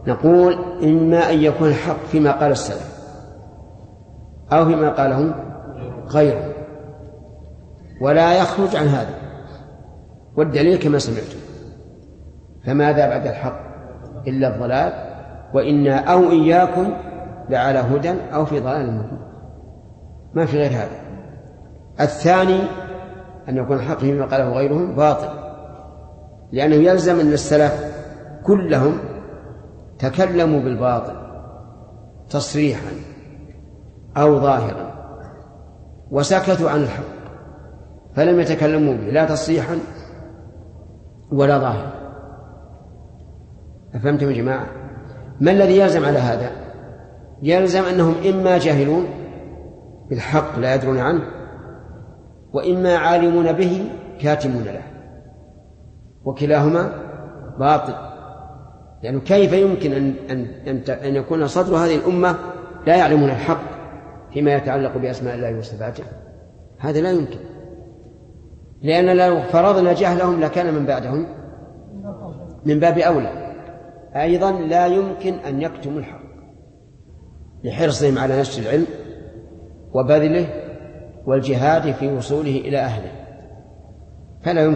نقول إما أن يكون الحق فيما قال السلف أو فيما قاله غيره، ولا يخرج عن هذا، والدليل كما سمعتم: فماذا بعد الحق إلا الضلال وإنا أو إياكم لعلى هدى أو في ضلال مبين. ما في غير هذا. الثاني أن يكون الحق فيما قاله غيرهم باطل، لأنه يلزم أن السلف كلهم تكلموا بالباطل تصريحا أو ظاهرا وسكتوا عن الحق، فلم يتكلموا به لا تصريحا ولا ظاهرا. أفهمتم يا جماعة؟ ما الذي يلزم على هذا؟ يلزم أنهم إما جاهلون بالحق لا يدرون عنه، وإما عالمون به كاتمون له، وكلاهما باطل. يعني كيف يمكن أن يكون صدر هذه الأمة لا يعلمون الحق فيما يتعلق بأسماء الله وصفاته؟ هذا لا يمكن، لأن لو فرضنا جهلهم لكان من بعدهم من باب أولى. أيضا لا يمكن أن يكتموا الحق لحرصهم على نشر العلم وبذله والجهاد في وصوله إلى أهله، فلا يمكن